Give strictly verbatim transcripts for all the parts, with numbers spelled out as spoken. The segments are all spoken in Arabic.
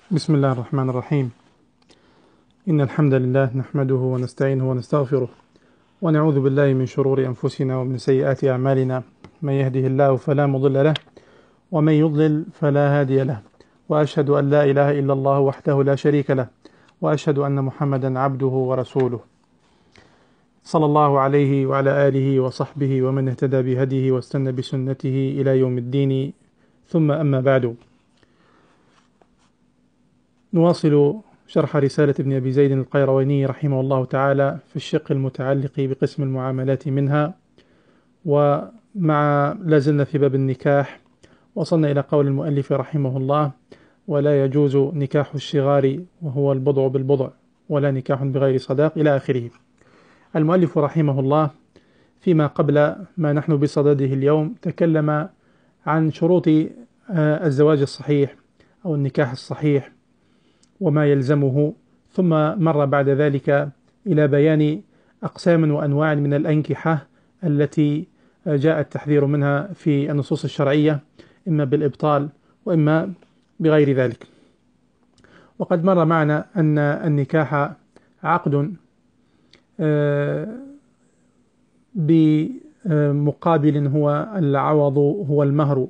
بسم الله الرحمن الرحيم. إن الحمد لله نحمده ونستعينه ونستغفره ونعوذ بالله من شرور أنفسنا ومن سيئات أعمالنا. من يهده الله فلا مضل له ومن يضلل فلا هادي له، وأشهد أن لا إله إلا الله وحده لا شريك له، وأشهد أن محمدا عبده ورسوله، صلى الله عليه وعلى آله وصحبه ومن اهتدى بهديه واستنى بسنته إلى يوم الدين. ثم أما بعد، نواصل شرح رسالة ابن أبي زيد القيرواني رحمه الله تعالى في الشق المتعلق بقسم المعاملات منها، ومع لازلنا في باب النكاح. وصلنا إلى قول المؤلف رحمه الله: ولا يجوز نكاح الشغار وهو البضع بالبضع، ولا نكاح بغير صداق، إلى آخره. المؤلف رحمه الله فيما قبل ما نحن بصدده اليوم تكلم عن شروط الزواج الصحيح أو النكاح الصحيح وما يلزمه، ثم مر بعد ذلك إلى بيان أقسام وأنواع من الأنكحة التي جاء التحذير منها في النصوص الشرعية، إما بالإبطال وإما بغير ذلك. وقد مر معنا أن النكاح عقد بمقابل هو العوض، هو المهر،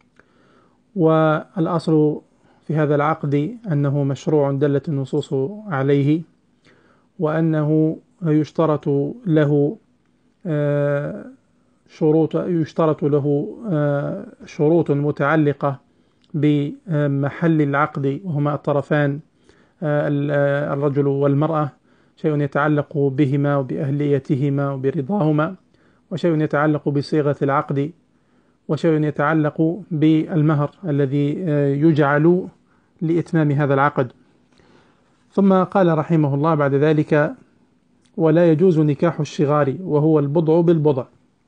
والأصل في هذا العقد أنه مشروع دلت النصوص عليه، وأنه يشترط له شروط يشترط له شروط متعلقة بمحل العقد، وهما الطرفان الرجل والمرأة، شيء يتعلق بهما وبأهليتهما وبرضاهما، وشيء يتعلق بصيغة العقد، وشيء يتعلق بالمهر الذي يجعل لإتمام هذا العقد. ثم قال رحمه الله بعد ذلك: ولا يجوز نكاح الشغار وهو البضع بالبضع.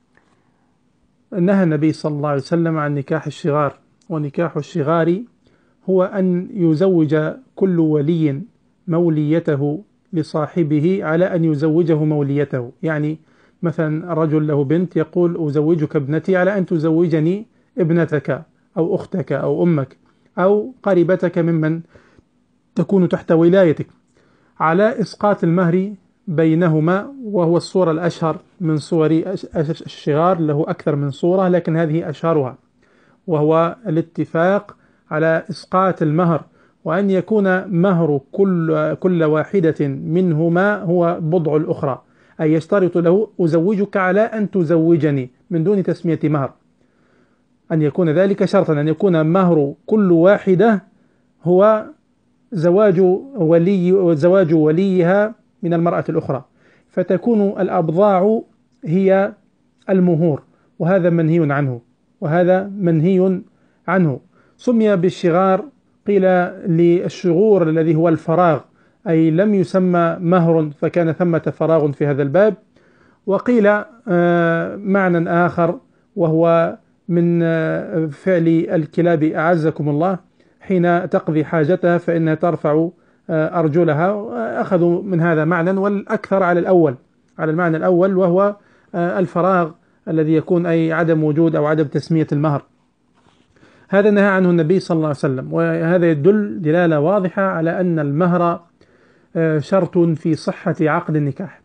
نهى النبي صلى الله عليه وسلم عن نكاح الشغار، ونكاح الشغار هو أن يزوج كل ولي موليته لصاحبه على أن يزوجه موليته. يعني مثلا رجل له بنت يقول: أزوجك ابنتي على أن تزوجني ابنتك أو أختك أو أمك أو قريبتك ممن تكون تحت ولايتك، على إسقاط المهر بينهما. وهو الصورة الأشهر من صور الشغار، له أكثر من صورة لكن هذه أشهرها، وهو الاتفاق على إسقاط المهر، وأن يكون مهر كل, كل واحدة منهما هو بضع الأخرى، أي يشترط له: أزوجك على أن تزوجني، من دون تسمية مهر، أن يكون ذلك شرطا، أن يكون مهر كل واحدة هو زواج ولي زواج وليها من المرأة الأخرى، فتكون الأبضاع هي المهور، وهذا منهي عنه وهذا منهي عنه. سمي بالشغار، قيل للشغور الذي هو الفراغ، أي لم يسمى مهر فكان ثمة فراغ في هذا الباب. وقيل معنى آخر، وهو من فعل الكلاب أعزكم الله حين تقضي حاجتها فإنها ترفع أرجلها، أخذوا من هذا معنى، والأكثر على الأول، على المعنى الأول، وهو الفراغ الذي يكون أي عدم وجود أو عدم تسمية المهر. هذا نهى عنه النبي صلى الله عليه وسلم، وهذا يدل دلالة واضحة على أن المهر شرط في صحة عقد النكاح،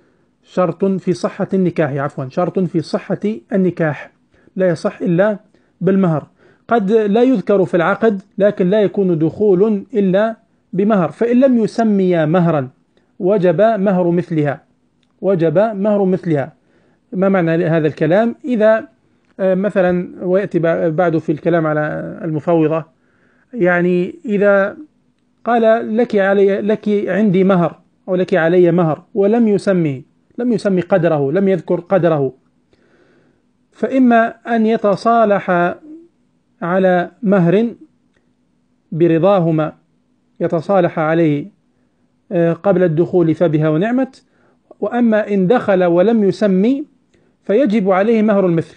شرط في صحة النكاح عفوا شرط في صحة النكاح، لا يصح إلا بالمهر. قد لا يذكر في العقد لكن لا يكون دخول إلا بمهر، فإن لم يسمي مهرا وجب مهر مثلها، وجب مهر مثلها. ما معنى هذا الكلام؟ إذا مثلا، ويأتي بعد في الكلام على المفوضة، يعني إذا قال: لك علي لك عندي مهر أو لك علي مهر، ولم يسمي لم يسمي قدره، لم يذكر قدره، فإما أن يتصالح على مهر برضاهما، يتصالح عليه قبل الدخول فبها ونعمت، وأما إن دخل ولم يسمي فيجب عليه مهر المثل،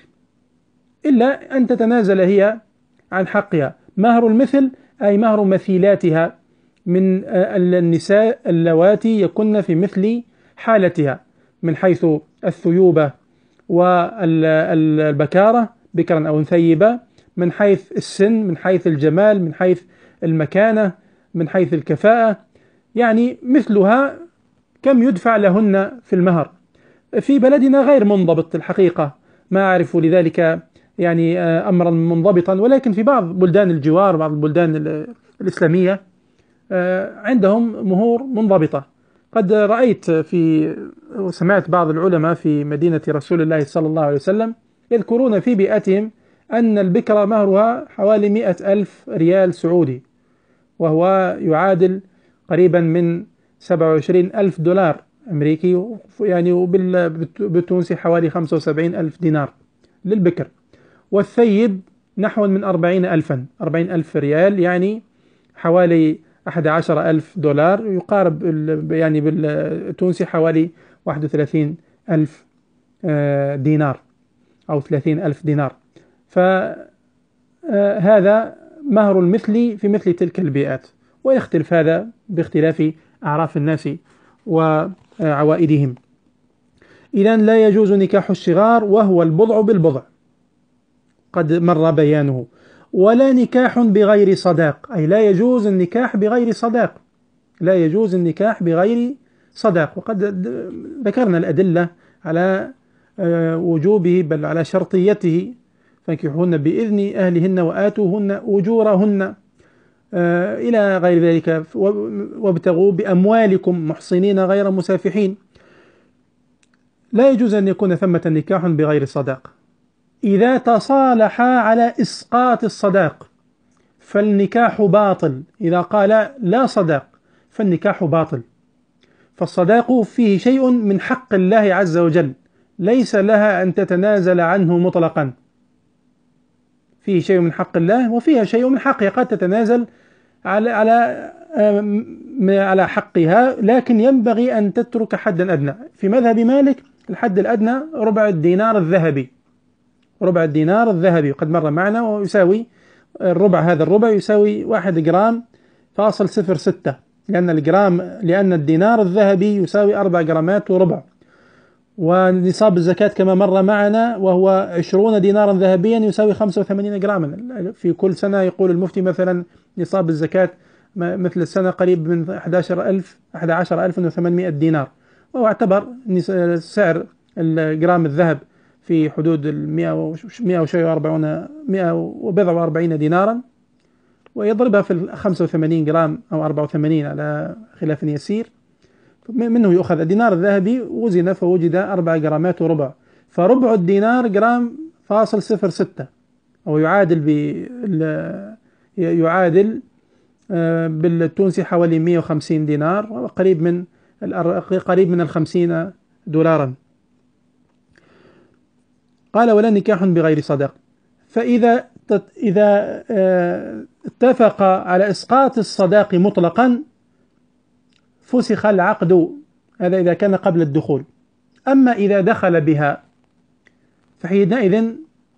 إلا أن تتنازل هي عن حقها. مهر المثل أي مهر مثيلاتها من النساء اللواتي يكن في مثل حالتها، من حيث الثيوبة والبكارة، بكرا أو ثيبة، من حيث السن، من حيث الجمال، من حيث المكانة، من حيث الكفاءة، يعني مثلها كم يدفع لهن في المهر. في بلدنا غير منضبط الحقيقة، ما أعرف لذلك يعني أمرا منضبطا، ولكن في بعض بلدان الجوار، بعض البلدان الإسلامية عندهم مهور منضبطة. قد رأيت في وسمعت بعض العلماء في مدينة رسول الله صلى الله عليه وسلم يذكرون في بيئتهم أن البكرة مهرها حوالي مئة ألف ريال سعودي، وهو يعادل قريبا من سبعة وعشرين ألف دولار أمريكي، يعني وبالتونسي حوالي خمسة وسبعين ألف دينار للبكر. والثيب نحو من أربعين ألفا أربعين ألف ريال، يعني حوالي أحد عشر ألف دولار، يقارب يعني بالتونسي حوالي واحد وثلاثين ألف دينار أو ثلاثين ألف دينار. فهذا مهر المثلي في مثل تلك البيئات، ويختلف هذا باختلاف أعراف الناس وعوائدهم. إذن لا يجوز نكاح الصغار وهو البضع بالبضع، قد مر بيانه. ولا نكاح بغير صداق، أي لا يجوز النكاح بغير صداق، لا يجوز النكاح بغير صداق. وقد ذكرنا الأدلة على وجوبه بل على شرطيته، فانكحوهن بإذن أهلهن وآتوهن أجورهن إلى غير ذلك، وابتغوا بأموالكم محصنين غير مسافحين. لا يجوز أن يكون ثمة نكاح بغير صداق. إذا تصالحا على إسقاط الصداق فالنكاح باطل، إذا قال لا صداق فالنكاح باطل. فالصداق فيه شيء من حق الله عز وجل ليس لها أن تتنازل عنه مطلقا، فيه شيء من حق الله وفيها شيء من حقها، قد تتنازل على على على حقها، لكن ينبغي أن تترك حدا أدنى. في مذهب مالك الحد الأدنى ربع الدينار الذهبي، ربع الدينار الذهبي قد مر معنا، ويساوي الربع، هذا الربع يساوي واحد جرام فاصل صفر ستة، لأن الجرام لأن الدينار الذهبي يساوي أربع جرامات وربع. ونصاب الزكاة كما مر معنا وهو عشرون دينارا ذهبيا يساوي خمسة وثمانين جراما في كل سنة. يقول المفتي مثلا نصاب الزكاة مثل السنة قريب من أحد عشر ألف أحد عشر ألف وثمانمائة دينار، وهو اعتبر سعر الجرام الذهب في حدود المئة وأربعين مئة وبضع وأربعين دينارا، ويضربها في خمسة وثمانين جرام أو أربعة وثمانين على خلاف يسير، منه يؤخذ الدينار الذهبي وزن فوجد أربع جرامات وربع، فربع الدينار جرام فاصل صفر ستة، أو يعادل بال يعادل بالتونسي حوالي مئة وخمسين دينار، وقريب من قريب من الخمسين دولارا. قال ولا نكاح بغير صداق. فإذا إذا اتفق على إسقاط الصداق مطلقا فسخ العقد، هذا إذا كان قبل الدخول. أما إذا دخل بها فحينئذ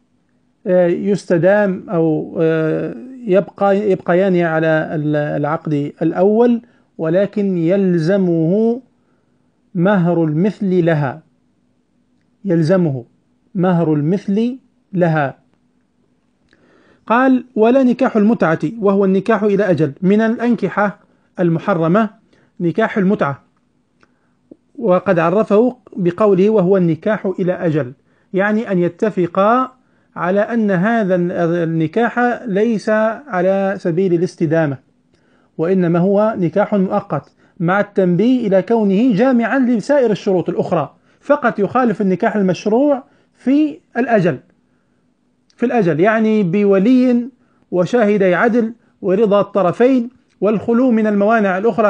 يستدام أو يبقى يبقيان على العقد الأول، ولكن يلزمه مهر المثل لها، يلزمه مهر المثل لها. قال ولا نكاح المتعة وهو النكاح إلى أجل. من الأنكحة المحرمة نكاح المتعة، وقد عرفه بقوله وهو النكاح إلى أجل، يعني أن يتفقا على أن هذا النكاح ليس على سبيل الاستدامة، وإنما هو نكاح مؤقت، مع التنبيه إلى كونه جامعا لسائر الشروط الأخرى، فقط يخالف النكاح المشروع في الأجل في الأجل يعني بولي وشاهدي عدل ورضا الطرفين والخلو من الموانع الأخرى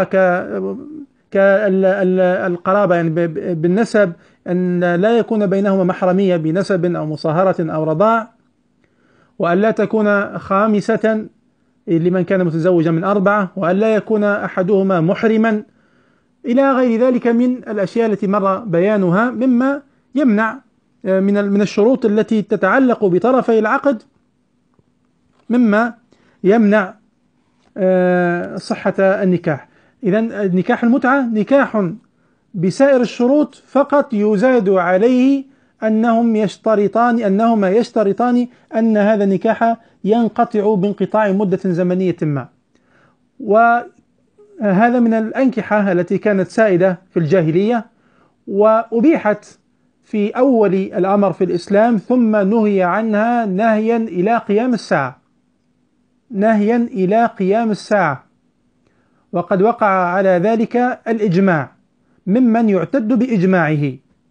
كالقرابة يعني بالنسب، أن لا يكون بينهما محرمية بنسب أو مصاهرة أو رضاع، وأن لا تكون خامسة لمن كان متزوجا من أربعة، وأن لا يكون أحدهما محرما، إلى غير ذلك من الأشياء التي مر بيانها مما يمنع من من الشروط التي تتعلق بطرفي العقد، مما يمنع صحة النكاح. إذن نكاح المتعة نكاح بسائر الشروط، فقط يزاد عليه أنهم يشترطان أنهما يشترطان أن هذا النكاح ينقطع بانقطاع مدة زمنية ما. وهذا من الأنكحة التي كانت سائدة في الجاهلية وأبيحت في أول الأمر في الإسلام، ثم نهي عنها نهيا إلى قيام الساعة، نهيا إلى قيام الساعة. وقد وقع على ذلك الإجماع ممن يعتد بإجماعه،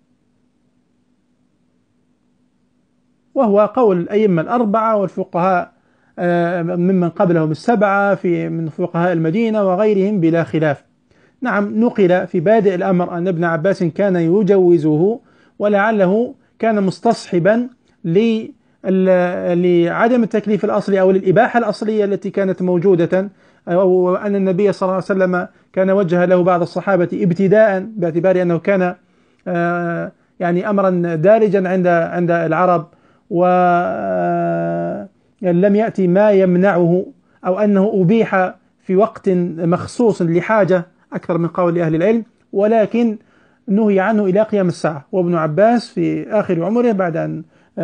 وهو قول الأئمة الأربعة والفقهاء ممن قبلهم السبعة في من فقهاء المدينة وغيرهم بلا خلاف. نعم، نقل في بادئ الأمر أن ابن عباس كان يجوزه، ولعله كان مستصحبا لعدم التكليف الأصلي أو للإباحة الأصلية التي كانت موجودة، أو أن النبي صلى الله عليه وسلم كان وجه له بعض الصحابة ابتداء، باعتبار أنه كان يعني أمرا دارجا عند عند العرب، ولم يأتي ما يمنعه، أو أنه أبيح في وقت مخصوص لحاجة أكثر من قول أهل العلم، ولكن نهي عنه إلى قيام الساعة. وابن عباس في آخر عمره بعد أن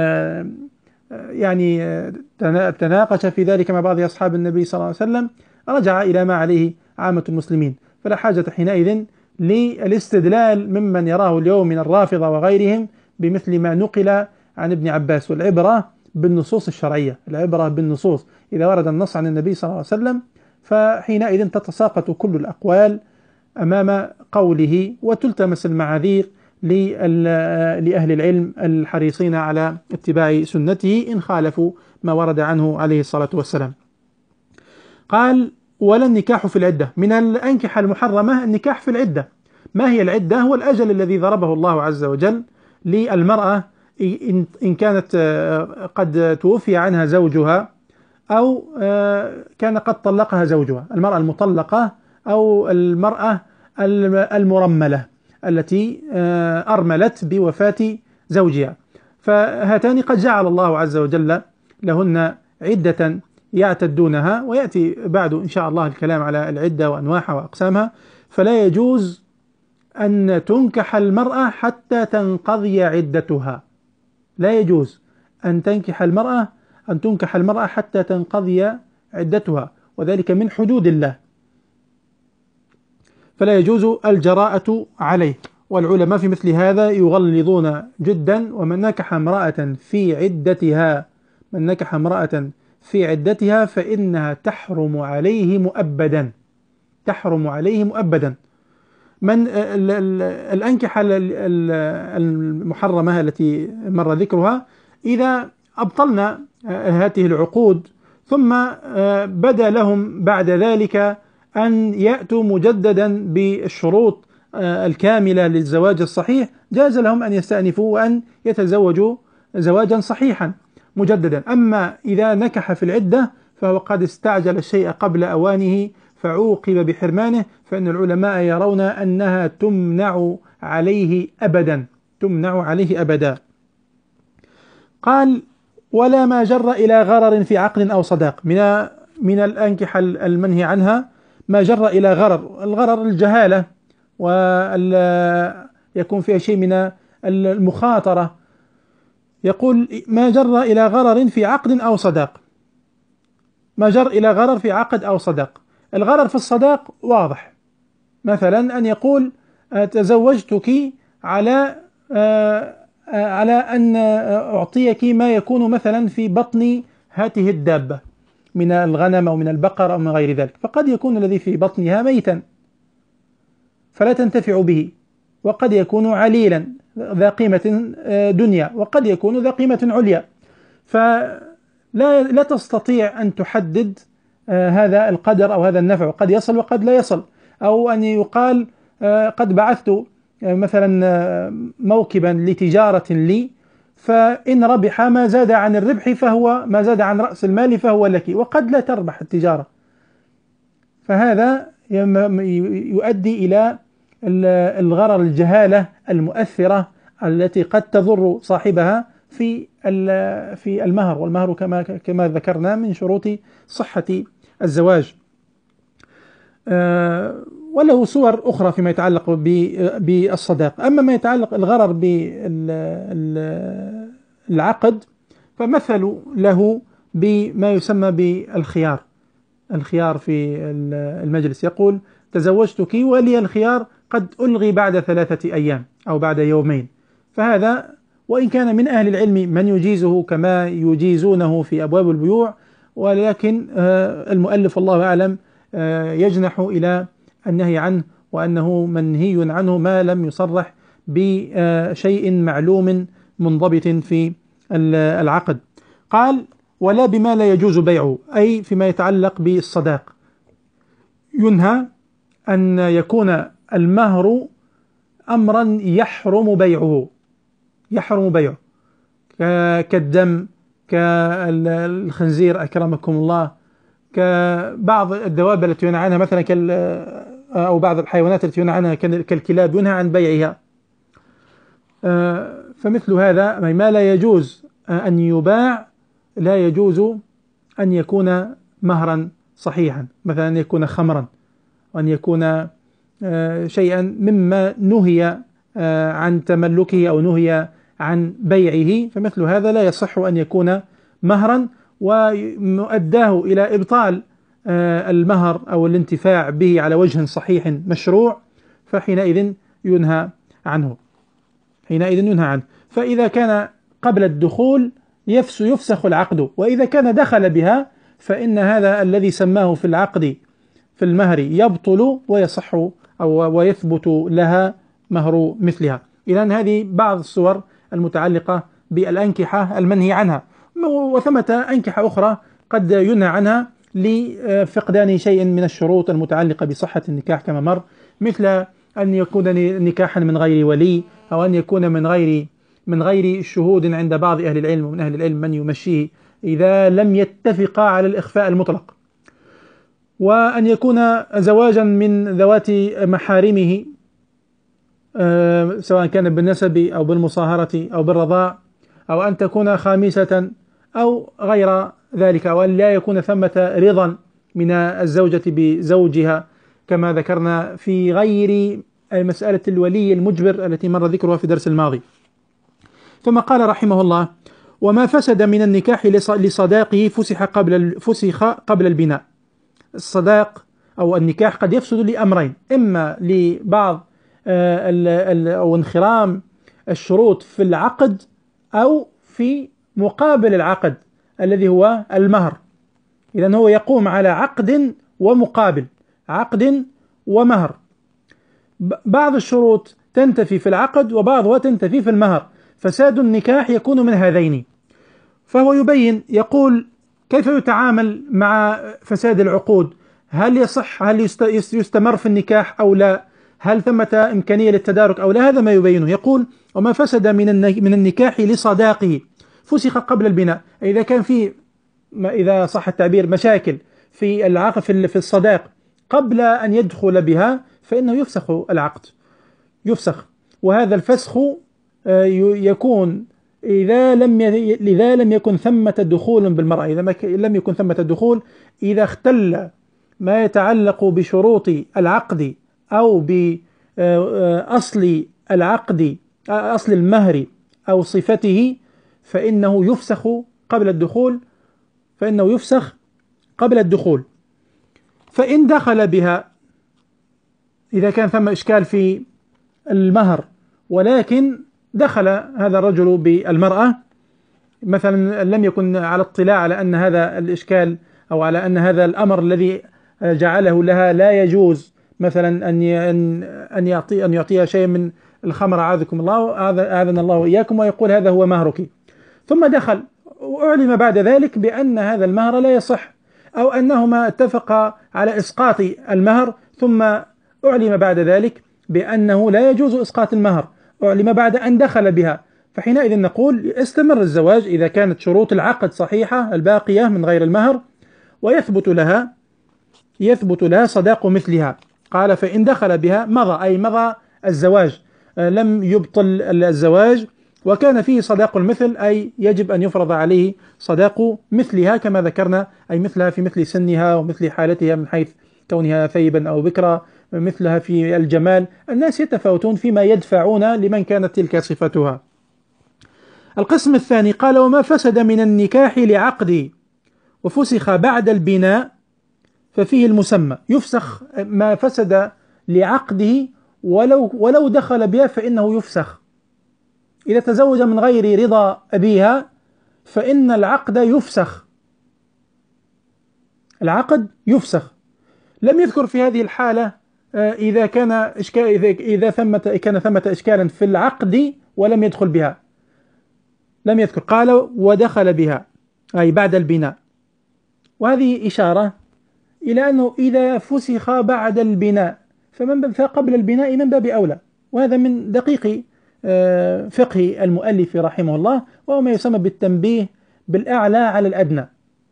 يعني تناقش في ذلك مع بعض أصحاب النبي صلى الله عليه وسلم رجع إلى ما عليه عامة المسلمين، فلا حاجة حينئذ للاستدلال ممن يراه اليوم من الرافضة وغيرهم بمثل ما نقل عن ابن عباس. والعبرة بالنصوص الشرعية، العبرة بالنصوص، إذا ورد النص عن النبي صلى الله عليه وسلم فحينئذ تتساقط كل الأقوال أمام قوله، وتلتمس المعاذير لأهل العلم الحريصين على اتباع سنته إن خالفوا ما ورد عنه عليه الصلاة والسلام. قال: ولا النكاح في العدة. من الأنكحة المحرمة النكاح في العدة. ما هي العدة؟ هو الأجل الذي ضربه الله عز وجل للمرأة إن كانت قد توفي عنها زوجها أو كان قد طلقها زوجها، المرأة المطلقة أو المرأة المرملة التي أرملت بوفاة زوجها، فهاتان قد جعل الله عز وجل لهن عدة يعتدونها، ويأتي بعد إن شاء الله الكلام على العدة وأنواعها وأقسامها. فلا يجوز أن تنكح المرأة حتى تنقضي عدتها، لا يجوز أن تنكح المرأة أن تنكح المرأة حتى تنقضي عدتها، وذلك من حدود الله، فلا يجوز الجراءة عليه. والعلماء في مثل هذا يغلظون جدا: ومن نكح امرأة في عدتها من نكح امرأة في عدتها فإنها تحرم عليه مؤبدا، تحرم عليه مؤبدا. من الأنكحة المحرمة التي مر ذكرها: إذا أبطلنا هذه العقود ثم بدا لهم بعد ذلك أن يأتوا مجددا بالشروط الكاملة للزواج الصحيح، جاز لهم أن يستأنفوا وأن يتزوجوا زواجا صحيحا مجددا. أما إذا نكح في العدة فهو قد استعجل الشيء قبل أوانه فعوقب بحرمانه، فإن العلماء يرون أنها تمنع عليه أبدا، تمنع عليه أبدا. قال: ولا ما جر إلى غرر في عقد أو صداق. من من الأنكحة المنهي عنها ما جر إلى غرر. الغرر الجهالة، ويكون فيها شيء من المخاطرة. يقول: ما جر إلى غرر في عقد أو صداق. ما جر إلى غرر في عقد أو صداق. الغرر في الصداق واضح، مثلا أن يقول: تزوجتك على على أن أعطيك ما يكون مثلا في بطن هذه الدابة من الغنم أو من البقر أو من غير ذلك، فقد يكون الذي في بطنها ميتا فلا تنتفع به، وقد يكون عليلا ذا قيمة دنيا، وقد يكون ذا قيمة عليا، فلا لا تستطيع أن تحدد هذا القدر أو هذا النفع، وقد يصل وقد لا يصل. أو أن يقال: قد بعثت مثلا موكبا لتجارة لي، فإن ربح ما زاد عن الربح فهو ما زاد عن رأس المال فهو لك، وقد لا تربح التجارة. فهذا يؤدي إلى الغرر، الجهالة المؤثرة التي قد تضر صاحبها في في المهر، والمهر كما كما ذكرنا من شروط صحة الزواج. وله صور أخرى فيما يتعلق بالصداق. أما ما يتعلق الغرر بالعقد فمثلوا له بما يسمى بالخيار. الخيار في المجلس، يقول تزوجتك ولي الخيار قد ألغي بعد ثلاثة أيام أو بعد يومين. فهذا وإن كان من أهل العلم من يجيزه كما يجيزونه في أبواب البيوع، ولكن المؤلف الله أعلم يجنح إلى النهي عنه، وأنه منهي عنه ما لم يصرح بشيء معلوم منضبط في العقد. قال ولا بما لا يجوز بيعه، أي فيما يتعلق بالصداق ينهى أن يكون المهر أمرا يحرم بيعه، يحرم بيعه كالدم، كالخنزير أكرمكم الله، كبعض الدواب التي ينهى عنها مثلا كال أو بعض الحيوانات التي ينهى عنها كالكلاب ينهى عن بيعها. فمثل هذا ما لا يجوز أن يباع لا يجوز أن يكون مهرا صحيحا، مثلا أن يكون خمرا، وأن يكون شيئا مما نهي عن تملكه أو نهي عن بيعه، فمثل هذا لا يصح أن يكون مهرا، ومؤداه إلى إبطال المهر أو الانتفاع به على وجه صحيح مشروع، فحينئذ ينهى عنه، حينئذ ينهى عنه. فإذا كان قبل الدخول يفسخ العقد، وإذا كان دخل بها فإن هذا الذي سماه في العقد في المهر يبطل ويصح أو ويثبت لها مهر مثلها. إذن هذه بعض الصور المتعلقة بالأنكحة المنهي عنها، وثمة أنكحة أخرى قد ينهى عنها لفقدان شيء من الشروط المتعلقة بصحة النكاح كما مر، مثل أن يكون نكاحا من غير ولي، أو أن يكون من غير من غير شهود عند بعض أهل العلم، ومن أهل العلم من يمشيه إذا لم يتفقا على الإخفاء المطلق، وأن يكون زواجا من ذوات محارمه سواء كان بالنسب أو بالمصاهرة أو بالرضاع، أو أن تكون خامسة أو غير ذلك، وأن لا يكون ثمة رضا من الزوجة بزوجها كما ذكرنا في غير مسألة الولي المجبر التي مر ذكرها في درس الماضي. ثم قال رحمه الله وما فسد من النكاح لصداقه فسخ قبل فسخ قبل البناء. الصداق أو النكاح قد يفسد لأمرين، إما لبعض أو انخرام الشروط في العقد، أو في مقابل العقد الذي هو المهر. إذن هو يقوم على عقد ومقابل، عقد ومهر. بعض الشروط تنتفي في العقد وبعضها تنتفي في المهر، فساد النكاح يكون من هذين. فهو يبين يقول كيف يتعامل مع فساد العقود، هل يصح هل يستمر في النكاح أو لا، هل ثمة إمكانية للتدارك أو لا، هذا ما يبينه. يقول وما فسد من من النكاح لصداقه فسخ قبل البناء. إذا كان في إذا صح التعبير مشاكل في العقد في الصداق قبل أن يدخل بها فإنه يفسخ العقد، يفسخ. وهذا الفسخ يكون إذا لم إذا لم يكن ثمة دخول بالمرأة، إذا لم يكن ثمة دخول، إذا اختل ما يتعلق بشروط العقد أو بأصل العقد أصل المهر أو صفته، فإنه يفسخ قبل الدخول فإنه يفسخ قبل الدخول. فإن دخل بها، إذا كان ثم إشكال في المهر ولكن دخل هذا الرجل بالمرأة مثلا لم يكن على اطلاع على أن هذا الإشكال أو على أن هذا الأمر الذي جعله لها لا يجوز، مثلا أن أن يعطي أن يعطيها شيء من الخمر أعاذكم الله أعاذنا الله وإياكم، ويقول هذا هو مهرك، ثم دخل وأعلم بعد ذلك بأن هذا المهر لا يصح، أو أنهما اتفقا على إسقاط المهر، ثم أعلم بعد ذلك بأنه لا يجوز إسقاط المهر، أعلم بعد أن دخل بها، فحينئذ نقول استمر الزواج إذا كانت شروط العقد صحيحة الباقية من غير المهر، ويثبت لها يثبت لها صداق مثلها. قال فإن دخل بها مضى، أي مضى الزواج، لم يبطل الزواج، وكان فيه صداق المثل، أي يجب أن يفرض عليه صداق مثلها كما ذكرنا، أي مثلها في مثل سنها ومثل حالتها من حيث كونها ثيبا أو بكرا، مثلها في الجمال. الناس يتفاوتون فيما يدفعون لمن كانت تلك صفتها. القسم الثاني قال وما فسد من النكاح لعقد وفسخ بعد البناء ففيه المسمى، يفسخ ما فسد لعقده ولو ولو دخل بها فإنه يفسخ. إذا تزوج من غير رضا أبيها فإن العقد يفسخ، العقد يفسخ. لم يذكر في هذه الحالة إذا كان إشكال إذا إذا ثمة كان ثمة إشكالا في العقد ولم يدخل بها، لم يذكر، قال ودخل بها أي بعد البناء. وهذه إشارة إلى أنه إذا فسخ بعد البناء فمن فقبل البناء من باب أولى، وهذا من دقيق فقه المؤلف رحمه الله، وهو ما يسمى بالتنبيه بالأعلى على الأدنى.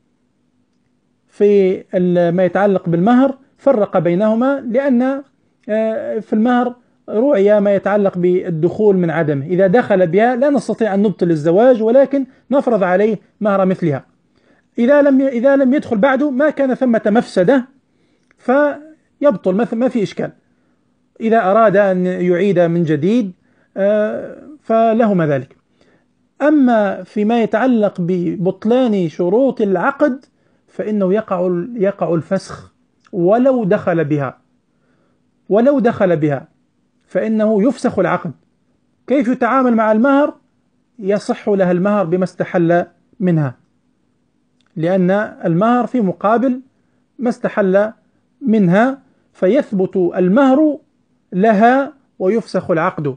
في ما يتعلق بالمهر فرق بينهما، لأن في المهر رعي ما يتعلق بالدخول من عدمه، إذا دخل بها لا نستطيع أن نبطل الزواج ولكن نفرض عليه مهر مثلها. إذا لم إذا لم يدخل بعده ما كان ثمة مفسدة فيبطل، ما في إشكال. إذا أراد أن يعيد من جديد فلهما ذلك. أما فيما يتعلق ببطلان شروط العقد فإنه يقع يقع الفسخ ولو دخل بها، ولو دخل بها فإنه يفسخ العقد. كيف يتعامل مع المهر؟ يصح لها المهر بما استحل منها، لأن المهر في مقابل ما استحل منها، فيثبت المهر لها ويفسخ العقد.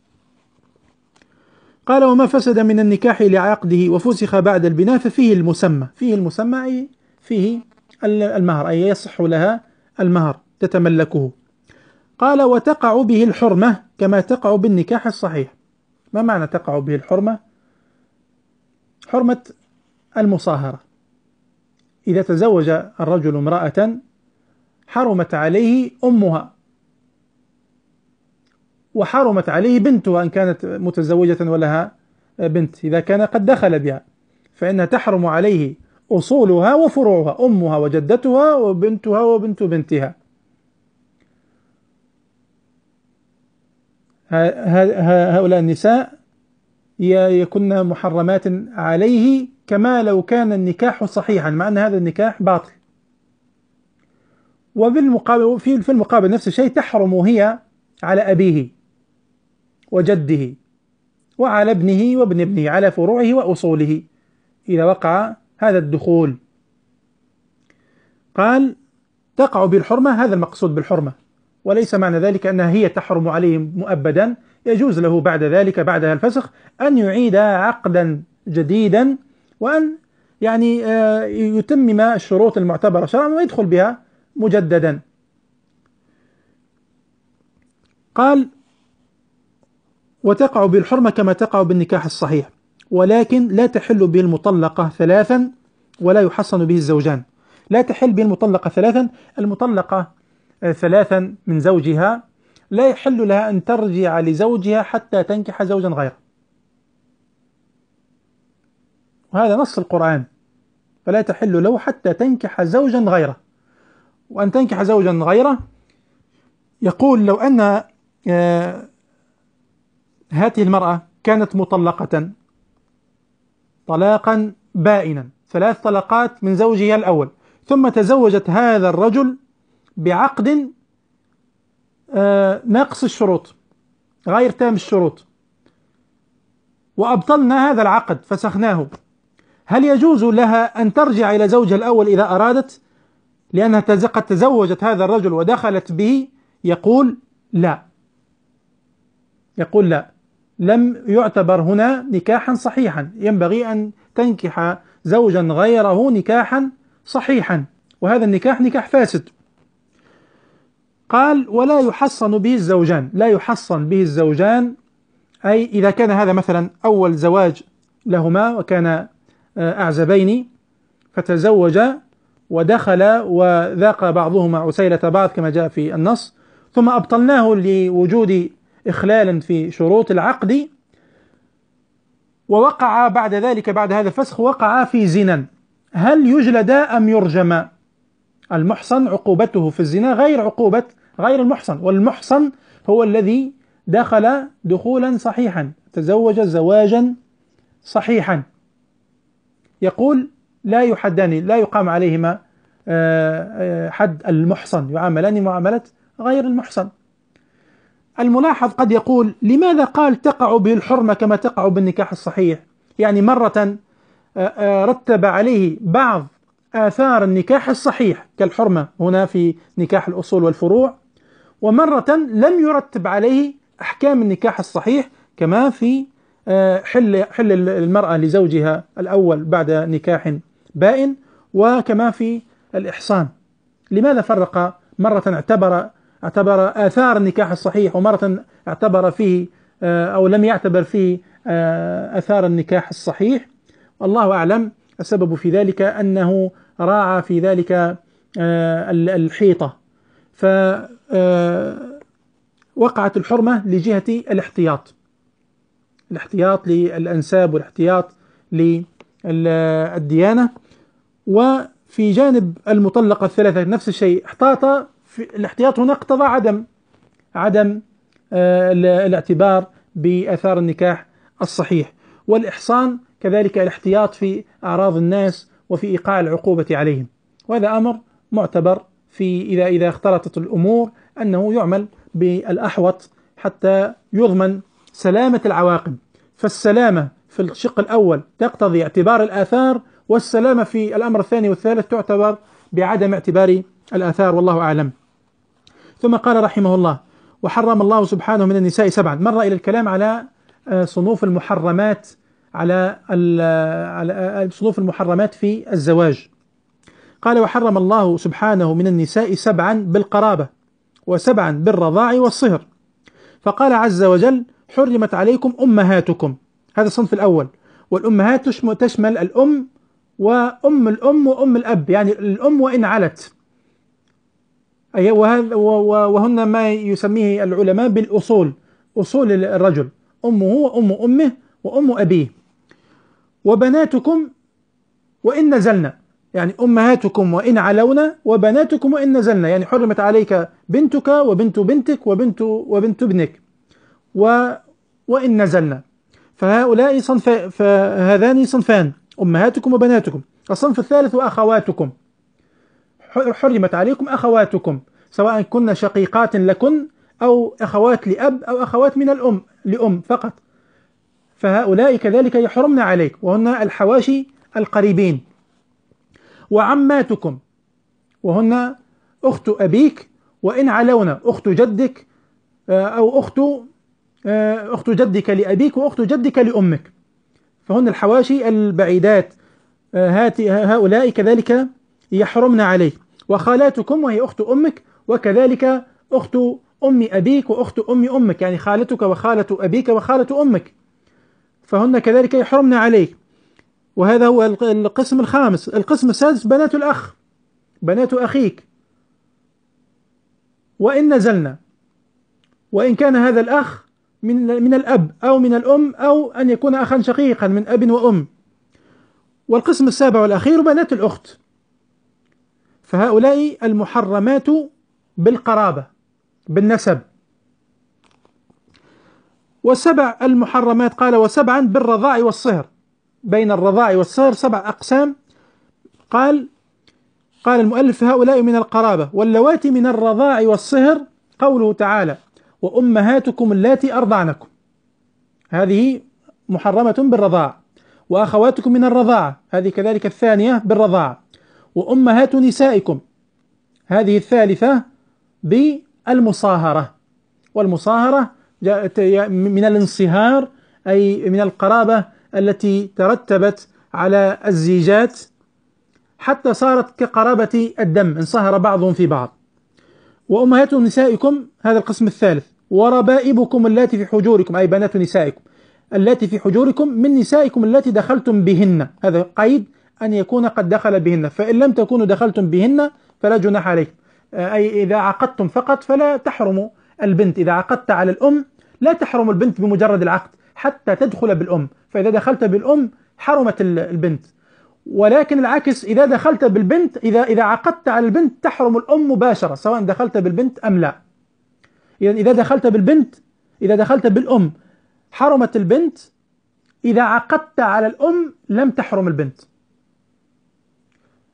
قال وما فسد من النكاح لعقده وفسخ بعد البناء ففيه المسمى، فيه المسمى أي فيه المهر، أي يصح لها المهر تتملكه. قال وتقع به الحرمة كما تقع بالنكاح الصحيح. ما معنى تقع به الحرمة؟ حرمة المصاهرة، إذا تزوج الرجل امرأة حرمت عليه أمها وحرمت عليه بنتها إن كانت متزوجة ولها بنت، إذا كان قد دخل بها فإنها تحرم عليه أصولها وفروعها، أمها وجدتها وبنتها وبنت بنتها. هؤلاء النساء يكون محرمات عليه كما لو كان النكاح صحيحا، مع أن هذا النكاح باطل. وبالمقابل في في المقابل نفس الشيء تحرم هي على أبيه وجده وعلى ابنه وابن ابنه، على فروعه وأصوله إذا وقع هذا الدخول. قال تقع بالحرمة، هذا المقصود بالحرمة، وليس معنى ذلك أنها هي تحرم عليه مؤبدا، يجوز له بعد ذلك بعدها الفسخ أن يعيد عقدا جديدا وأن يعني يتمم الشروط المعتبرة شرعا ويدخل بها مجددا. قال وتقع بالحرمة كما تقع بالنكاح الصحيح، ولكن لا تحل به المطلقة ثلاثا ولا يحصن به الزوجان. لا تحل به المطلقة ثلاثا، المطلقة ثلاثا من زوجها لا يحل لها أن ترجع لزوجها حتى تنكح زوجا غيره، وهذا نص القرآن، فلا تحل له حتى تنكح زوجا غيره. وأن تنكح زوجا غيره يقول لو أن هذه المرأة كانت مطلقة طلاقا بائنا، ثلاث طلقات من زوجها الأول، ثم تزوجت هذا الرجل بعقد ناقص الشروط غير تام الشروط، وأبطلنا هذا العقد فسخناه، هل يجوز لها أن ترجع إلى زوجها الأول إذا أرادت لأنها قد تزوجت هذا الرجل ودخلت به؟ يقول لا، يقول لا، لم يعتبر هنا نكاحا صحيحا، ينبغي أن تنكح زوجا غيره نكاحا صحيحا، وهذا النكاح نكاح فاسد. قال ولا يحصن به الزوجان، لا يحصن به الزوجان أي إذا كان هذا مثلا أول زواج لهما وكان أعزبين فتزوجا ودخل وذاق بعضهما عسيلة بعض كما جاء في النص، ثم أبطلناه لوجود إخلال في شروط العقد، ووقع بعد ذلك بعد هذا الفسخ وقع في زنا، هل يجلدا أم يرجما؟ المحصن عقوبته في الزنا غير عقوبة غير المحصن، والمحصن هو الذي دخل دخولا صحيحا، تزوج زواجا صحيحا. يقول لا يحدان، لا يقام عليهما حد المحصن، يعاملان معاملة غير المحصن. الملاحظ قد يقول لماذا قال تقع به الحرمة كما تقع بالنكاح الصحيح؟ يعني مرة رتب عليه بعض آثار النكاح الصحيح كالحرمة هنا في نكاح الأصول والفروع، ومرة لم يرتب عليه أحكام النكاح الصحيح كما في حل حل المرأة لزوجها الأول بعد نكاح بائن، وكما في الإحصان. لماذا فرق؟ مرة اعتبر اعتبر آثار النكاح الصحيح، ومرة اعتبر فيه أو لم يعتبر فيه آثار النكاح الصحيح. والله أعلم. السبب في ذلك أنه راعى في ذلك الحيطة، فوقعت الحرمة لجهة الاحتياط، الاحتياط للأنساب والاحتياط للديانة. وفي جانب المطلقة الثلاثة نفس الشيء، احتاط في الاحتياط هنا اقتضى عدم عدم الاعتبار بآثار النكاح الصحيح. والإحصان كذلك الاحتياط في أعراض الناس وفي إيقاع العقوبة عليهم، وهذا أمر معتبر في إذا إذا اختلطت الأمور أنه يعمل بالأحوط حتى يضمن سلامة العواقب. فالسلامة في الشق الأول تقتضي اعتبار الآثار، والسلامة في الأمر الثاني والثالث تعتبر بعدم اعتبار الآثار، والله أعلم. ثم قال رحمه الله: وحرم الله سبحانه من النساء سبعا. مر إلى الكلام على صنوف المحرمات، على على صنوف المحرمات في الزواج. قال: وحرم الله سبحانه من النساء سبعا بالقرابة، وسبعا بالرضاع والصهر. فقال عز وجل: حرمت عليكم أمهاتكم. هذا الصنف الأول. والأمهات تشمل الأم وأم الأم وأم الأب، يعني الأم وإن علت، وهن ما يسميه العلماء بالأصول، أصول الرجل، أمه وأم أمه وأم أبيه. وبناتكم وإن نزلنا، يعني أمهاتكم وإن علونا، وبناتكم وإن نزلنا، يعني حرمت عليك بنتك وبنت بنتك وبنت وبنت ابنك و وإن نزلنا. فهؤلاء صنف، فهذان صنفان: أمهاتكم وبناتكم. الصنف الثالث: وأخواتكم. حرمت عليكم أخواتكم، سواء كن شقيقات لكن أو أخوات لأب أو أخوات من الأم لأم فقط، فهؤلاء كذلك يحرمن عليك، وهن الحواشي القريبين. وعماتكم، وهن أخت أبيك وإن علونا، أخت جدك أو أخت أخت جدك لأبيك وأخت جدك لأمك، فهن الحواشي البعيدات، هؤلاء كذلك يحرمن عليك. وخالاتكم، وهي أخت أمك، وكذلك أخت أم أبيك وأخت أم أمك، يعني خالتك وخالة أبيك وخالة أمك، فهن كذلك يحرمن عليك. وهذا هو القسم الخامس. القسم السادس: بنات الأخ، بنات أخيك وإن نزلنا، وإن كان هذا الأخ من من الأب أو من الأم، أو أن يكون أخا شقيقا من أب وأم. والقسم السابع والأخير: بنات الأخت، فهؤلاء المحرمات بالقرابة بالنسب. والسبع المحرمات قال: وسبعا بالرضاع والصهر. بين الرضاع والصهر سبع أقسام. قال قال المؤلف: هؤلاء من القرابة. واللواتي من الرضاع والصهر قوله تعالى: وأمهاتكم اللاتي أرضعنكم، هذه محرمة بالرضاع. وأخواتكم من الرضاعة، هذه كذلك الثانية بالرضاعة. وأمهات نسائكم، هذه الثالثة بالمصاهرة. والمصاهرة من الانصهار، أي من القرابة التي ترتبت على الزيجات حتى صارت كقرابة الدم، انصهر بعضهم في بعض. وأمهات نسائكم، هذا القسم الثالث. وربائبكم اللاتي في حجوركم، أي بنات نسائكم اللاتي في حجوركم من نسائكم اللاتي دخلتم بهن، هذا قيد أن يكون قد دخل بهن، فإن لم تكونوا دخلتم بهن فلا جناح عليكم، أي إذا عقدتم فقط فلا تحرم البنت. إذا عقدت على الأم لا تحرم البنت بمجرد العقد حتى تدخل بالأم، فإذا دخلت بالأم حرمت البنت. ولكن العكس، إذا دخلت بالبنت، إذا إذا عقدت على البنت تحرم الأم مباشرة سواء دخلت بالبنت أم لا. إذا إذا دخلت بالبنت إذا دخلت بالأم حرمت البنت، إذا عقدت على الأم لم تحرم البنت.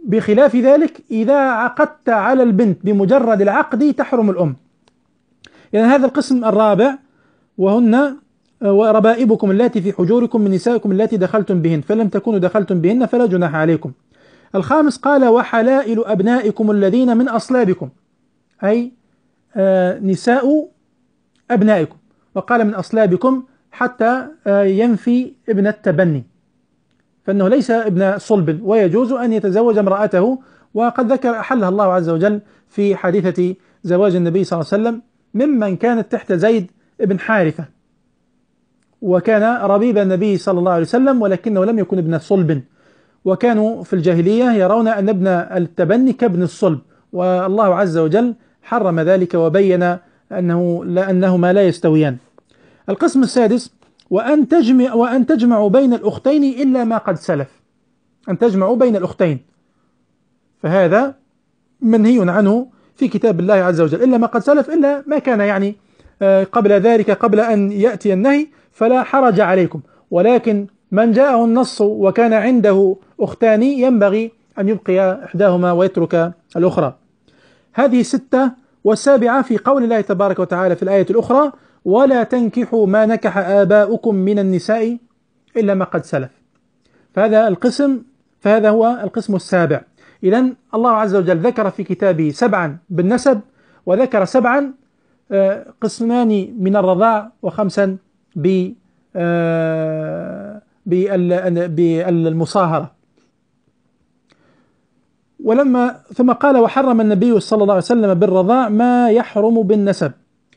بخلاف ذلك إذا عقدت على البنت بمجرد العقد تحرم الأم. يعني هذا القسم الرابع، وهن وربائبكم اللاتي في حجوركم من نسائكم اللاتي دخلتم بهن فلم تكونوا دخلتم بهن فلا جناح عليكم. الخامس قال وحلائل أبنائكم الذين من أصلابكم، أي آه نساء أبنائكم، وقال من أصلابكم حتى آه ينفي ابن التبني، فإنه ليس ابن صلب ويجوز أن يتزوج امرأته. وقد ذكر أحلها الله عز وجل في حادثة زواج النبي صلى الله عليه وسلم ممن كانت تحت زيد بن حارثة، وكان ربيب النبي صلى الله عليه وسلم ولكنه لم يكن ابن صلب، وكانوا في الجاهلية يرون أن ابن التبني كابن الصلب، والله عز وجل حرم ذلك وبين أنه لأنهما لا يستويان. القسم السادس وأن تجمع وأن تجمعوا بين الأختين إلا ما قد سلف، أن تجمعوا بين الأختين، فهذا منهي عنه في كتاب الله عز وجل، إلا ما قد سلف، إلا ما كان يعني قبل ذلك قبل أن يأتي النهي فلا حرج عليكم، ولكن من جاءه النص وكان عنده أختان ينبغي أن يبقي إحداهما ويترك الأخرى. هذه ستة. والسابعة في قول الله تبارك وتعالى في الآية الأخرى ولا تنكحوا ما نكح آباؤكم من النساء إلا ما قد سلف. فهذا القسم فهذا هو القسم السابع. إذن الله عز وجل ذكر في كتابه سبعا بالنسب، وذكر سبعا قسمان من الرضاع، وخمسا بالمصاهرة. ولما ثم قال وحرم النبي صلى الله عليه وسلم بالرضاع ما يحرم بالنسب.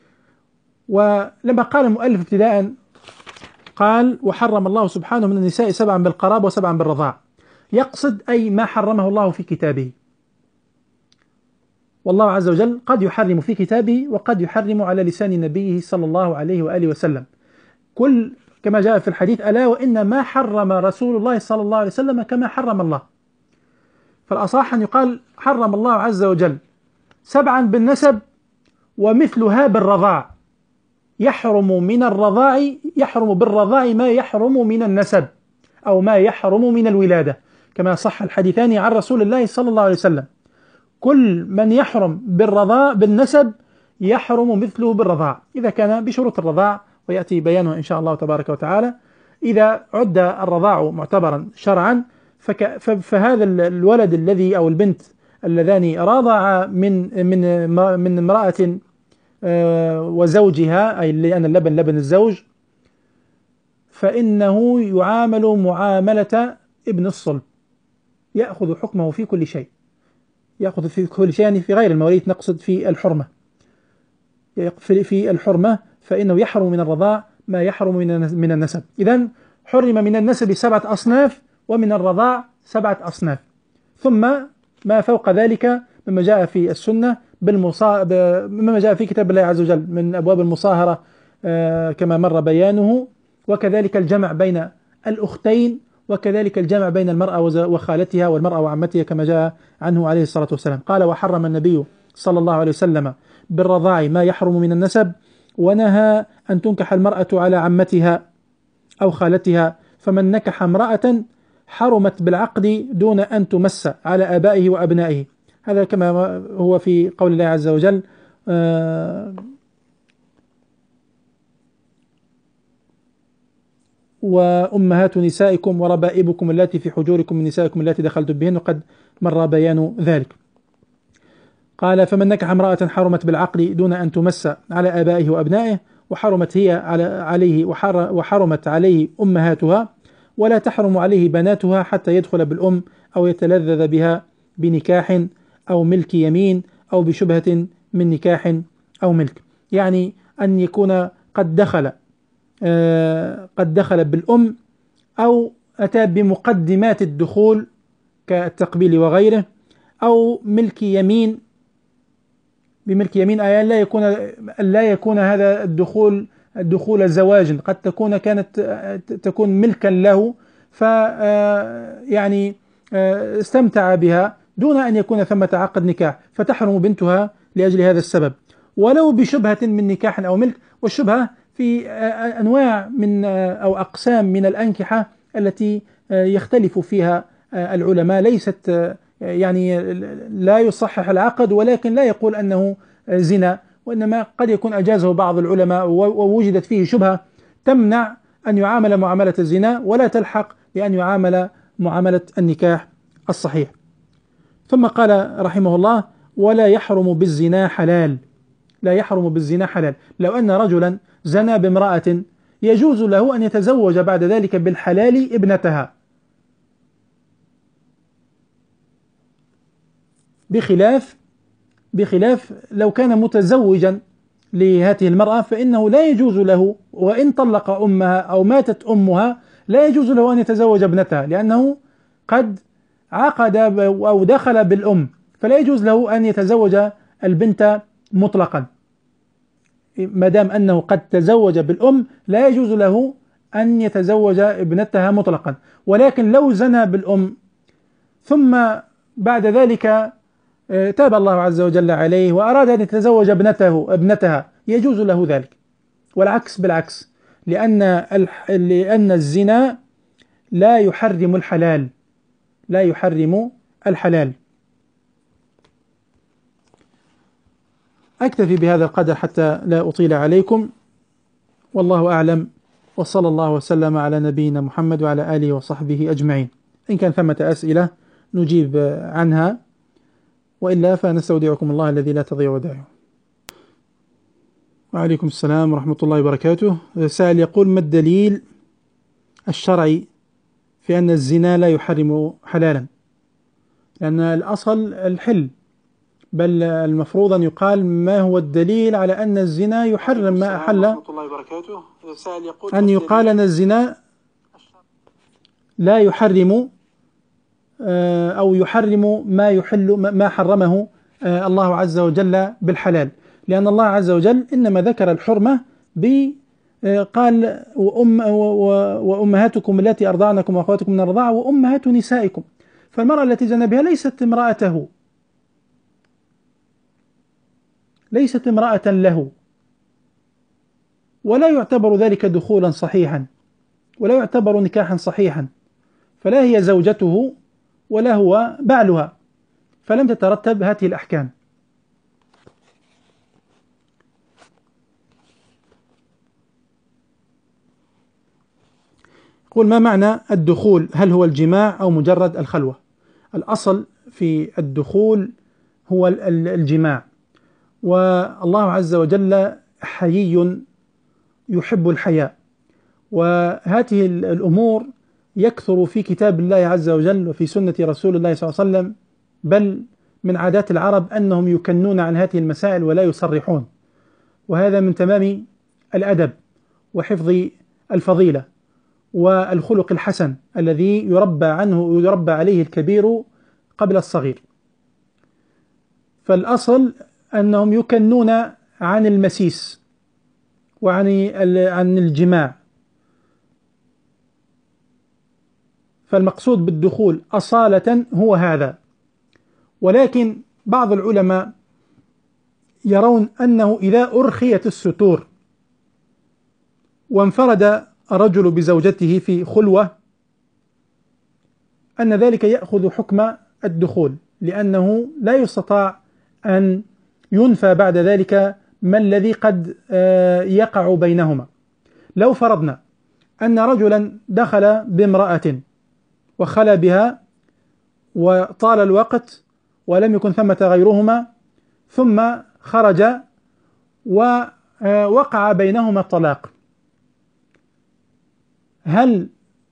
ولما قال المؤلف ابتداء قال وحرم الله سبحانه من النساء سبعا بالقرابة وسبعا بالرضاع، يقصد أي ما حرمه الله في كتابه. والله عز وجل قد يحرم في كتابه وقد يحرم على لسان نبيه صلى الله عليه وآله وسلم، كل كما جاء في الحديث ألا وإن ما حرم رسول الله صلى الله عليه وسلم كما حرم الله. فالأصح أن يقال حرم الله عز وجل سبعا بالنسب ومثلها بالرضاع، يحرم من الرضاع يحرم بالرضاع ما يحرم من النسب أو ما يحرم من الولادة، كما صح الحديثان عن رسول الله صلى الله عليه وسلم. كل من يحرم بالرضاع بالنسب يحرم مثله بالرضاع إذا كان بشروط الرضاع، ويأتي بيانها إن شاء الله تبارك وتعالى. إذا عد الرضاع معتبرا شرعا فهذا الولد الذي أو البنت اللذان راضعا من من من امرأة وزوجها، أي لأن اللبن لبن الزوج، فإنه يعامل معاملة ابن الصلب، يأخذ حكمه في كل شيء، يأخذ في كل شيء، يعني في غير المواريث، نقصد في الحرمة، في الحرمة فإنه يحرم من الرضاع ما يحرم من النسب. إذن حرم من النسب سبعة أصناف ومن الرضاع سبعة أصناف، ثم ما فوق ذلك مما جاء في السنة بالمصا... مما جاء في كتاب الله عز وجل من أبواب المصاهرة آه كما مر بيانه، وكذلك الجمع بين الأختين، وكذلك الجمع بين المرأة وخالتها والمرأة وعمتها كما جاء عنه عليه الصلاة والسلام. قال وحرم النبي صلى الله عليه وسلم بالرضاع ما يحرم من النسب، ونهى أن تنكح المرأة على عمتها أو خالتها، فمن نكح امرأة حرمت بالعقد دون أن تمس على آبائه وأبنائه. هذا كما هو في قول الله عز وجل آه وأمهات نسائكم وربائبكم اللاتي في حجوركم من نسائكم اللاتي دخلتم بهن، وقد مر بيان ذلك. قال فمن نكح امرأة حرمت بالعقد دون أن تمس على آبائه وأبنائه، وحرمت هي على عليه وحرمت عليه أمهاتها، ولا تحرم عليه بناتها حتى يدخل بالأم أو يتلذذ بها بنكاح أو ملك يمين أو بشبهة من نكاح أو ملك، يعني أن يكون قد دخل آه قد دخل بالأم أو أتى بمقدمات الدخول كالتقبيل وغيره، أو ملك يمين. بملك يمين أي لا يكون لا يكون هذا الدخول الدخول زواج، قد تكون كانت تكون ملكا له، ف يعني استمتع بها دون أن يكون ثمة عقد نكاح، فتحرم بنتها لأجل هذا السبب، ولو بشبهة من نكاح أو ملك. والشبهة في أنواع من أو أقسام من الأنكحة التي يختلف فيها العلماء، ليست يعني لا يصحح العقد ولكن لا يقول أنه زنا، وإنما قد يكون أجازه بعض العلماء ووجدت فيه شبهة تمنع أن يعامل معاملة الزنا ولا تلحق بأن يعامل معاملة النكاح الصحيح. ثم قال رحمه الله: ولا يحرم بالزنا حلال. لا يحرم بالزنا حلال. لو أن رجلا زنى بامرأة يجوز له أن يتزوج بعد ذلك بالحلال ابنتها، بخلاف بخلاف لو كان متزوجا لهذه المرأة فإنه لا يجوز له، وإن طلق أمها أو ماتت أمها لا يجوز له أن يتزوج ابنتها، لأنه قد عقد أو دخل بالأم، فلا يجوز له أن يتزوج البنت مطلقا. ما دام أنه قد تزوج بالأم لا يجوز له أن يتزوج ابنتها مطلقا. ولكن لو زنى بالأم ثم بعد ذلك تاب الله عز وجل عليه وأراد أن يتزوج ابنته ابنتها يجوز له ذلك، والعكس بالعكس، لأن لأن الزنا لا يحرم الحلال، لا يحرم الحلال. أكتفي بهذا القدر حتى لا أطيل عليكم، والله أعلم، وصلى الله وسلم على نبينا محمد وعلى آله وصحبه أجمعين. إن كان ثمة أسئلة نجيب عنها، وإلا فنستودعكم الله الذي لا تضيع ودائعه. وعليكم السلام ورحمة الله وبركاته. سائل يقول: ما الدليل الشرعي في أن الزنا لا يحرم حلالا؟ لأن الأصل الحل، بل المفروض أن يقال ما هو الدليل على أن الزنا يحرم ما أحل، أن يقال أن الزنا لا يحرم أو يحرم ما يحل ما حرمه الله عز وجل بالحلال، لأن الله عز وجل إنما ذكر الحرمة ب قال: وأم وأمهاتكم التي أرضعنكم وأخواتكم من الرضاعة وأمهات نسائكم. فالمرأة التي زنى بها ليست امرأته، ليست امرأة له، ولا يعتبر ذلك دخولا صحيحا، ولا يعتبر نكاحا صحيحا، فلا هي زوجته ولا هو بعلها، فلم تترتب هذه الأحكام. يقول: ما معنى الدخول؟ هل هو الجماع أو مجرد الخلوة؟ الأصل في الدخول هو الجماع، والله عز وجل حيي يحب الحياء، وهذه الأمور يكثر في كتاب الله عز وجل وفي سنة رسول الله صلى الله عليه وسلم، بل من عادات العرب أنهم يكنون عن هذه المسائل ولا يصرحون، وهذا من تمام الأدب وحفظ الفضيلة والخلق الحسن الذي يربى عنه يربى عليه الكبير قبل الصغير. فالأصل أنهم يكنون عن المسيس وعن عن الجماع، فالمقصود بالدخول أصالة هو هذا. ولكن بعض العلماء يرون أنه إذا أرخيت الستور وانفرد الرجل بزوجته في خلوة أن ذلك يأخذ حكم الدخول، لأنه لا يستطاع أن ينفى بعد ذلك ما الذي قد يقع بينهما. لو فرضنا أن رجلا دخل بامرأة وخلى بها وطال الوقت ولم يكن ثمة غيرهما، ثم خرج ووقع بينهما الطلاق، هل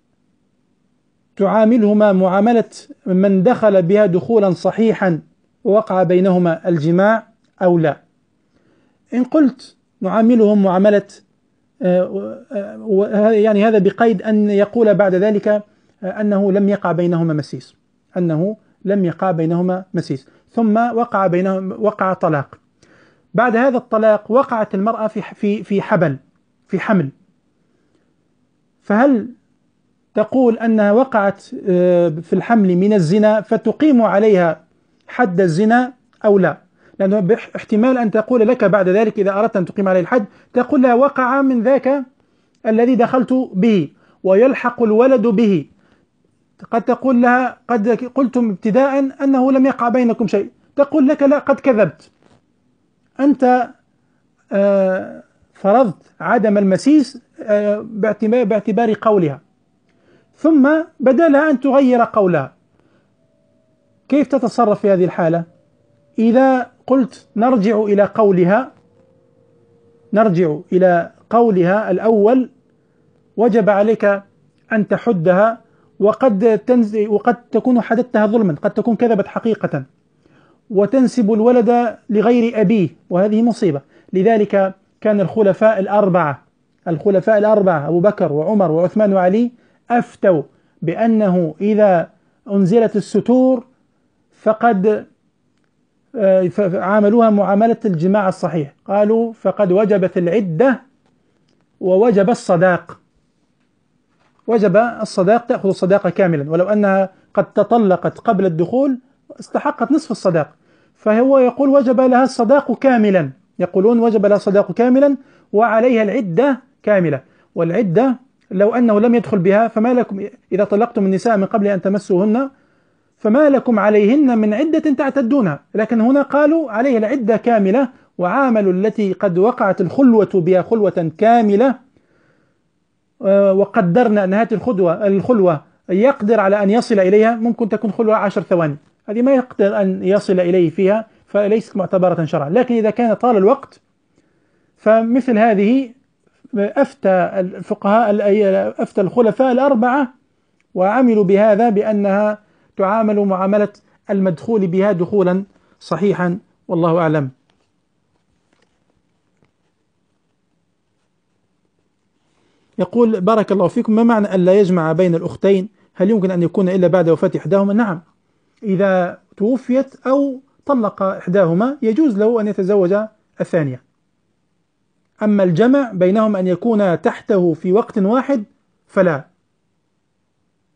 تعاملهما معاملة من دخل بها دخولا صحيحا ووقع بينهما الجماع أو لا؟ إن قلت نعاملهم معاملة يعني هذا بقيد أن يقول بعد ذلك أنه لم يقع بينهما مسيس، أنه لم يقع بينهما مسيس ثم وقع بينهما وقع طلاق. بعد هذا الطلاق وقعت المرأة في في في حبل في حمل، فهل تقول أنها وقعت في الحمل من الزنا فتقيم عليها حد الزنا أو لا؟ لأنه احتمال أن تقول لك بعد ذلك إذا أردت أن تقيم عليه الحد تقول لها وقع من ذاك الذي دخلت به ويلحق الولد به، قد تقول لها قد قلتم ابتداء أنه لم يقع بينكم شيء، تقول لك لا قد كذبت، أنت آه فرضت عدم المسيس آه باعتبار, باعتبار قولها، ثم بدا لها أن تغير قولها. كيف تتصرف في هذه الحالة؟ إذا قلت نرجع إلى قولها نرجع إلى قولها الأول، وجب عليك أن تحدها، وقد تنزل وقد تكون حدثتها ظلما، قد تكون كذبت حقيقة وتنسب الولد لغير أبيه، وهذه مصيبة. لذلك كان الخلفاء الأربعة الخلفاء الأربعة أبو بكر وعمر وعثمان وعلي أفتوا بأنه إذا أنزلت الستور فقد عاملوها معاملة الجماع الصحيح، قالوا فقد وجبت العدة ووجب الصداق، وجب الصداق، تأخذ الصداق كاملا، ولو أنها قد تطلقت قبل الدخول استحقت نصف الصداق، فهو يقول وجب لها الصداق كاملا، يقولون وجب لها الصداق كاملا وعليها العدة كاملة. والعدة لو أنه لم يدخل بها فما لكم إذا طلقتم النساء من قبل أن تمسوهن فما لكم عليهن من عدة تعتدونها، لكن هنا قالوا عليها العدة كاملة، وعاملوا التي قد وقعت الخلوة بها خلوة كاملة، وقدرنا أن هذه الخلوة الخلوة يقدر على أن يصل إليها، ممكن تكون خلوة عشر ثواني، هذه ما يقدر أن يصل إليه فيها فليست معتبرة شرعا. لكن إذا كان طال الوقت فمثل هذه أفتى الفقهاء أفتى الخلفاء الأربعة وعملوا بهذا بأنها تعامل معاملة المدخول بها دخولا صحيحا، والله أعلم. يقول بارك الله فيكم، ما معنى أن لا يجمع بين الأختين؟ هل يمكن أن يكون إلا بعد وفاة إحداهما؟ نعم، إذا توفيت أو طلق إحداهما يجوز له أن يتزوج الثانية. أما الجمع بينهم أن يكون تحته في وقت واحد فلا.